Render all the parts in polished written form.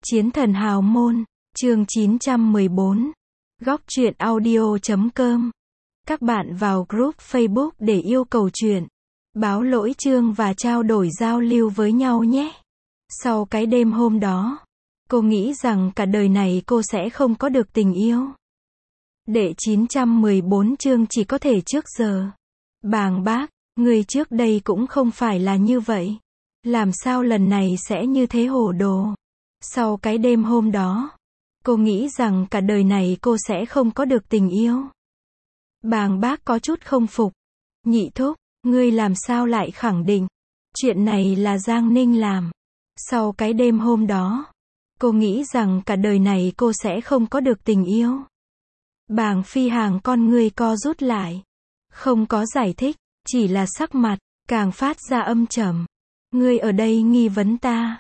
Chiến thần hào môn, chương 914. Góc truyện audio.com. Các bạn vào group Facebook để yêu cầu truyện, báo lỗi chương và trao đổi giao lưu với nhau nhé. Sau cái đêm hôm đó, cô nghĩ rằng cả đời này cô sẽ không có được tình yêu. Đệ 914 chương chỉ có thể trước giờ. Bàng bác, người trước đây cũng không phải là như vậy. Làm sao lần này sẽ như thế hồ đồ? Sau cái đêm hôm đó, cô nghĩ rằng cả đời này cô sẽ không có được tình yêu. Bàng bác có chút không phục. Nhị thúc, ngươi làm sao lại khẳng định chuyện này là Giang Ninh làm? Sau cái đêm hôm đó, cô nghĩ rằng cả đời này cô sẽ không có được tình yêu. Bàng Phi Hàng con ngươi co rút lại. Không có giải thích, chỉ là sắc mặt càng phát ra âm trầm. Ngươi ở đây nghi vấn ta.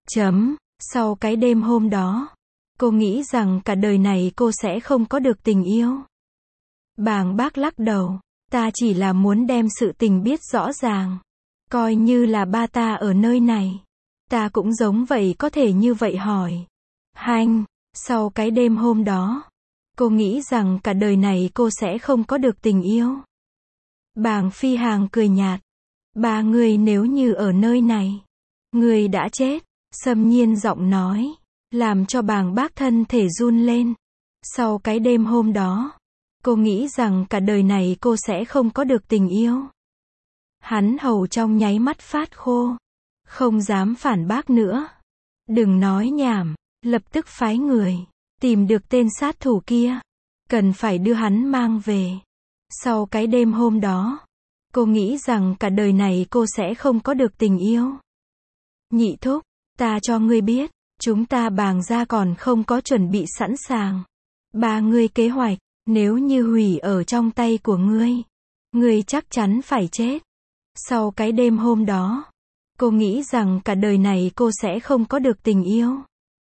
Sau cái đêm hôm đó, cô nghĩ rằng cả đời này cô sẽ không có được tình yêu. Bàng bác lắc đầu. Ta chỉ là muốn đem sự tình biết rõ ràng. Coi như là ba ta ở nơi này. Ta cũng giống vậy, có thể như vậy hỏi. Sau cái đêm hôm đó, cô nghĩ rằng cả đời này cô sẽ không có được tình yêu. Bàng Phi Hàng cười nhạt. Ba người nếu như ở nơi này, người đã chết. Xâm Nhiên giọng nói, làm cho bàng bác thân thể run lên. Sau cái đêm hôm đó, cô nghĩ rằng cả đời này cô sẽ không có được tình yêu. Hắn hầu trong nháy mắt phát khô. Không dám phản bác nữa. Đừng nói nhảm, lập tức phái người tìm được tên sát thủ kia. Cần phải đưa hắn mang về. Sau cái đêm hôm đó, cô nghĩ rằng cả đời này cô sẽ không có được tình yêu. Nhị thúc, ta cho ngươi biết, chúng ta Bàng gia còn không có chuẩn bị sẵn sàng. Ba ngươi kế hoạch, nếu như hủy ở trong tay của ngươi chắc chắn phải chết. Sau cái đêm hôm đó, cô nghĩ rằng cả đời này cô sẽ không có được tình yêu.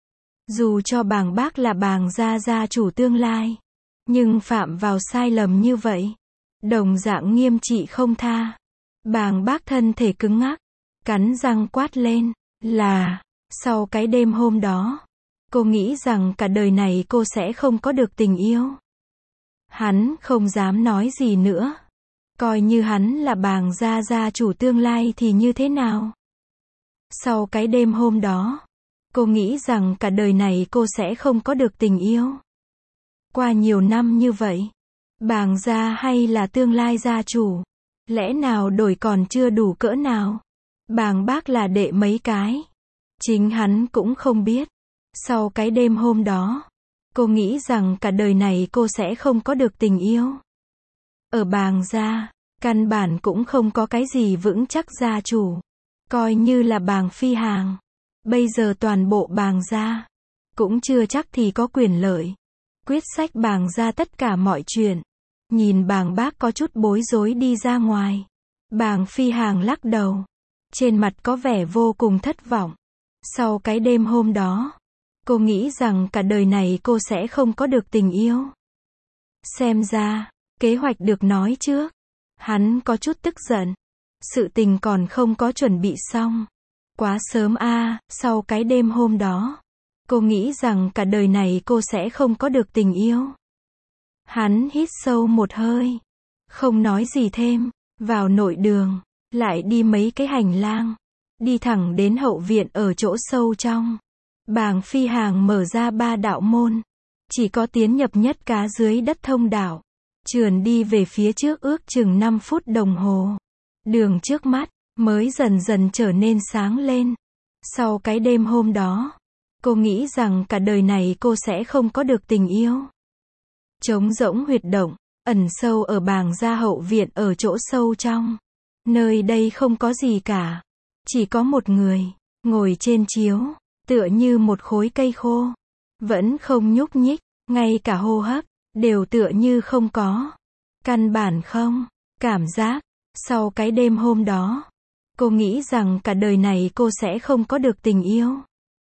Dù cho Bàng bác là Bàng gia gia chủ tương lai, nhưng phạm vào sai lầm như vậy, đồng dạng nghiêm trị không tha. Bàng bác thân thể cứng ngắc, cắn răng quát lên, là, sau cái đêm hôm đó, cô nghĩ rằng cả đời này cô sẽ không có được tình yêu. Hắn không dám nói gì nữa. Coi như hắn là Bàng gia gia chủ tương lai thì như thế nào? Sau cái đêm hôm đó, cô nghĩ rằng cả đời này cô sẽ không có được tình yêu. Qua nhiều năm như vậy, Bàng gia hay là tương lai gia chủ, lẽ nào đổi còn chưa đủ cỡ nào? Bàng bác là đệ mấy cái? Chính hắn cũng không biết. Sau cái đêm hôm đó, cô nghĩ rằng cả đời này cô sẽ không có được tình yêu. Ở Bàng gia, căn bản cũng không có cái gì vững chắc gia chủ. Coi như là Bàng Phi Hàng, bây giờ toàn bộ Bàng gia cũng chưa chắc thì có quyền lợi quyết sách Bàng gia tất cả mọi chuyện. Nhìn Bàng bác có chút bối rối đi ra ngoài, Bàng Phi Hàng lắc đầu, trên mặt có vẻ vô cùng thất vọng. Sau cái đêm hôm đó, cô nghĩ rằng cả đời này cô sẽ không có được tình yêu. Xem ra, kế hoạch được nói trước. Hắn có chút tức giận. Sự tình còn không có chuẩn bị xong. Quá sớm a. Sau cái đêm hôm đó, cô nghĩ rằng cả đời này cô sẽ không có được tình yêu. Hắn hít sâu một hơi, không nói gì thêm, vào nội đường, lại đi mấy cái hành lang, đi thẳng đến hậu viện ở chỗ sâu trong. Bàng Phi Hàng mở ra 3 đạo môn, chỉ có tiến nhập nhất cá dưới đất thông đạo, trườn đi về phía trước ước chừng 5 phút đồng hồ. Đường trước mắt mới dần dần trở nên sáng lên. Sau cái đêm hôm đó, cô nghĩ rằng cả đời này cô sẽ không có được tình yêu. Trống rỗng huyệt động, ẩn sâu ở Bàng gia hậu viện ở chỗ sâu trong. Nơi đây không có gì cả. Chỉ có một người, ngồi trên chiếu, tựa như một khối cây khô. Vẫn không nhúc nhích, ngay cả hô hấp, đều tựa như không có. Căn bản không, cảm giác. Sau cái đêm hôm đó, cô nghĩ rằng cả đời này cô sẽ không có được tình yêu.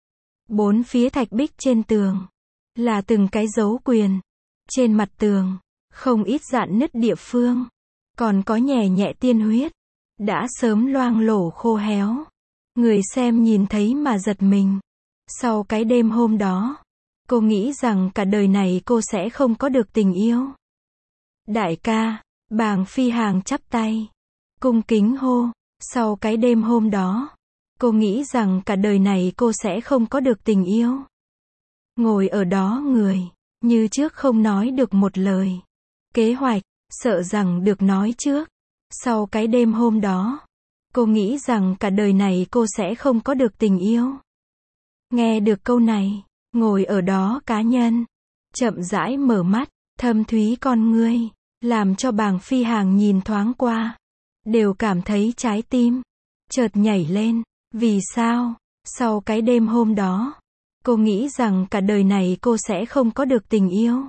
4 phía thạch bích trên tường, là từng cái dấu quyền. Trên mặt tường, không ít rạn nứt địa phương. Còn có nhẹ nhẹ tiên huyết, đã sớm loang lổ khô héo. Người xem nhìn thấy mà giật mình. Sau cái đêm hôm đó, cô nghĩ rằng cả đời này cô sẽ không có được tình yêu. Đại ca, Bàng Phi Hàng chắp tay, cung kính hô. Sau cái đêm hôm đó, cô nghĩ rằng cả đời này cô sẽ không có được tình yêu. Ngồi ở đó người, như trước không nói được một lời. Kế hoạch, sợ rằng được nói trước. Sau cái đêm hôm đó, cô nghĩ rằng cả đời này cô sẽ không có được tình yêu. Nghe được câu này, ngồi ở đó cá nhân, chậm rãi mở mắt, thâm thúy con ngươi, làm cho Bàng Phi Hàng nhìn thoáng qua, đều cảm thấy trái tim chợt nhảy lên. Vì sao? Sau cái đêm hôm đó, cô nghĩ rằng cả đời này cô sẽ không có được tình yêu.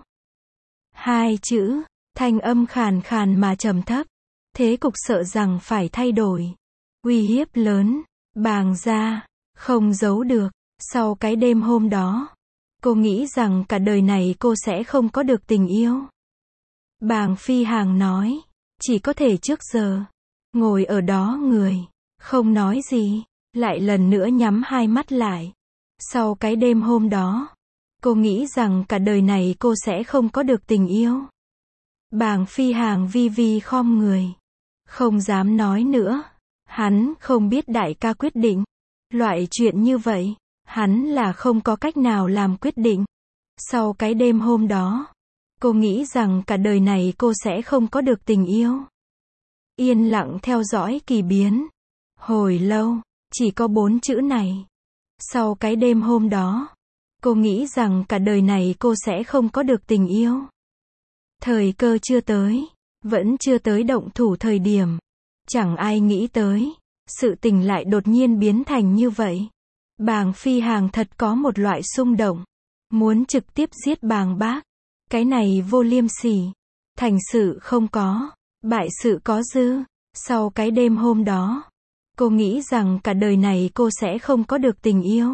Hai chữ, thanh âm khàn khàn mà trầm thấp. Thế cục sợ rằng phải thay đổi. Uy hiếp lớn, Bàng gia, không giấu được. Sau cái đêm hôm đó, cô nghĩ rằng cả đời này cô sẽ không có được tình yêu. Bàng Phi Hàng nói, chỉ có thể trước giờ. Ngồi ở đó người, không nói gì, lại lần nữa nhắm hai mắt lại. Sau cái đêm hôm đó, cô nghĩ rằng cả đời này cô sẽ không có được tình yêu. Bàng Phi Hàng vi vi khom người, không dám nói nữa. Hắn không biết đại ca quyết định. Loại chuyện như vậy, hắn là không có cách nào làm quyết định. Sau cái đêm hôm đó, cô nghĩ rằng cả đời này cô sẽ không có được tình yêu. Yên lặng theo dõi kỳ biến. Hồi lâu, chỉ có 4 chữ này. Sau cái đêm hôm đó, cô nghĩ rằng cả đời này cô sẽ không có được tình yêu. Thời cơ chưa tới, vẫn chưa tới động thủ thời điểm. Chẳng ai nghĩ tới, sự tình lại đột nhiên biến thành như vậy. Bàng Phi Hàng thật có một loại xung động, muốn trực tiếp giết Bàng Bác. Cái này vô liêm sỉ. Thành sự không có, bại sự có dư. Sau cái đêm hôm đó, cô nghĩ rằng cả đời này cô sẽ không có được tình yêu.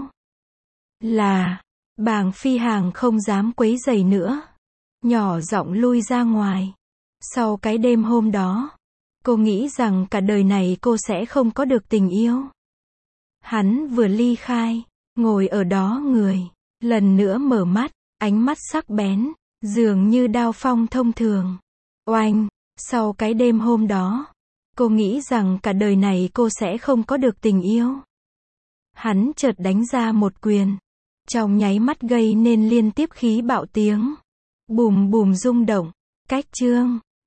Bàng Phi Hàng không dám quấy rầy nữa, nhỏ giọng lui ra ngoài. Sau cái đêm hôm đó, cô nghĩ rằng cả đời này cô sẽ không có được tình yêu. Hắn vừa ly khai, ngồi ở đó người, lần nữa mở mắt, ánh mắt sắc bén, dường như đao phong thông thường. Oanh, sau cái đêm hôm đó, cô nghĩ rằng cả đời này cô sẽ không có được tình yêu. Hắn chợt đánh ra một quyền, trong nháy mắt gây nên liên tiếp khí bạo tiếng. Bùm bùm rung động, cách chương.